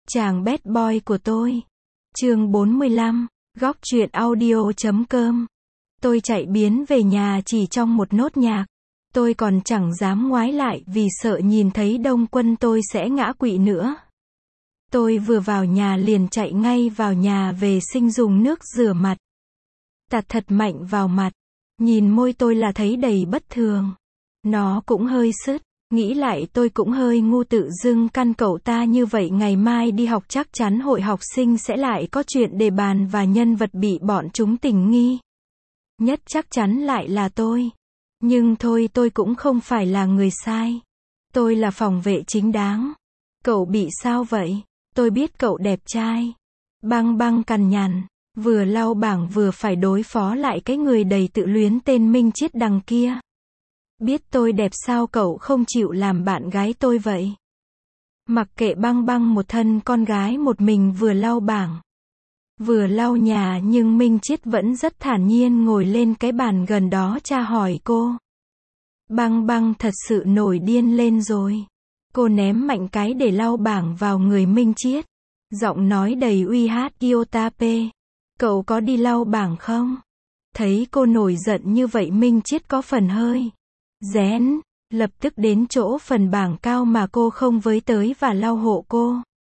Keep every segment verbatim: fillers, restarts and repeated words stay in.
Chàng bad boy của tôi. Chương bốn mươi lăm, góc truyện audio chấm com. Tôi chạy biến về nhà chỉ trong một nốt nhạc. Tôi còn chẳng dám ngoái lại vì sợ nhìn thấy Đông Quân tôi sẽ ngã quỵ nữa. Tôi vừa vào nhà liền chạy ngay vào nhà vệ sinh dùng nước rửa mặt. Tạt thật mạnh vào mặt. Nhìn môi tôi là thấy đầy bất thường. Nó cũng hơi sứt. Nghĩ lại tôi cũng hơi ngu, tự dưng căn cậu ta như vậy ngày mai đi học chắc chắn hội học sinh sẽ lại có chuyện đề bàn và nhân vật bị bọn chúng tình nghi. Nhất chắc chắn lại là tôi. Nhưng thôi, tôi cũng không phải là người sai. Tôi là phòng vệ chính đáng. Cậu bị sao vậy? Tôi biết cậu đẹp trai. Băng Băng cằn nhằn, vừa lau bảng vừa phải đối phó lại cái người đầy tự luyến tên Minh Chiết đằng kia. Biết tôi đẹp sao cậu không chịu làm bạn gái tôi vậy? Mặc kệ Băng Băng một thân con gái một mình vừa lau bảng, vừa lau nhà, nhưng Minh Chiết vẫn rất thản nhiên ngồi lên cái bàn gần đó tra hỏi cô. Băng Băng thật sự nổi điên lên rồi. Cô ném mạnh cái để lau bảng vào người Minh Chiết. Giọng nói đầy uy hát, Iotape. Cậu có đi lau bảng không? Thấy cô nổi giận như vậy, Minh Chiết có phần hơi rén, lập tức đến chỗ phần bảng cao mà cô không với tới và lau hộ cô.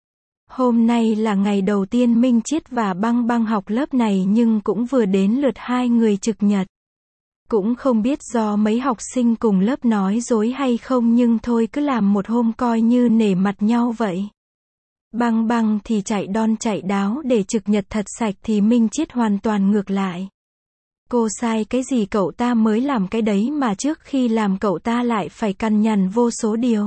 Hôm nay là ngày đầu tiên Minh Chiết và Băng Băng học lớp này, nhưng cũng vừa đến lượt hai người trực nhật. Cũng không biết do mấy học sinh cùng lớp nói dối hay không, nhưng thôi cứ làm một hôm coi như nể mặt nhau vậy. Băng Băng thì chạy đon chạy đáo để trực nhật thật sạch, thì Minh Chiết hoàn toàn ngược lại. Cô sai cái gì cậu ta mới làm cái đấy, mà trước khi làm cậu ta lại phải cằn nhằn vô số điều.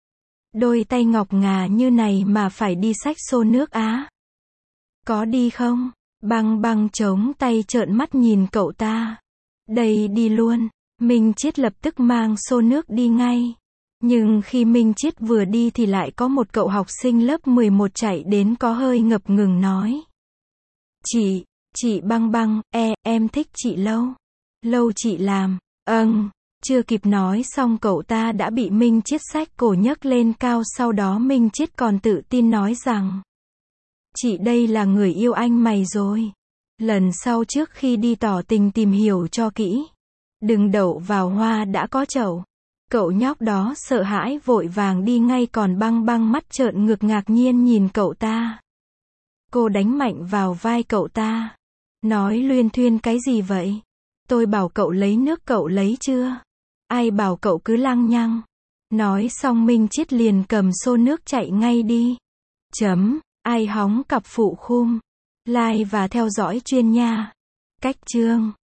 Đôi tay ngọc ngà như này mà phải đi xách xô nước á? Có đi không? Băng Băng chống tay trợn mắt nhìn cậu ta. Đây, đi luôn. Minh Chiết lập tức mang xô nước đi ngay. Nhưng khi Minh Chiết vừa đi thì lại có một cậu học sinh lớp mười một chạy đến, có hơi ngập ngừng nói. Chị, chị Băng Băng, e, em thích chị Lâu. Lâu chị làm. Ừm. Chưa kịp nói xong cậu ta đã bị Minh Chiết xách cổ nhấc lên cao, sau đó Minh Chiết còn tự tin nói rằng. Chị đây là người yêu anh mày rồi. Lần sau trước khi đi tỏ tình tìm hiểu cho kỹ. Đừng đậu vào hoa đã có chậu. Cậu nhóc đó sợ hãi vội vàng đi ngay, còn Băng Băng mắt trợn ngược ngạc nhiên nhìn cậu ta. Cô đánh mạnh vào vai cậu ta. Nói luyên thuyên cái gì vậy? Tôi bảo cậu lấy nước cậu lấy chưa? Ai bảo cậu cứ lăng nhăng? Nói xong Minh Chiết liền cầm xô nước chạy ngay đi. Chấm. Ai hóng cặp phụ khum. Like và theo dõi chuyên nha. Cách chương.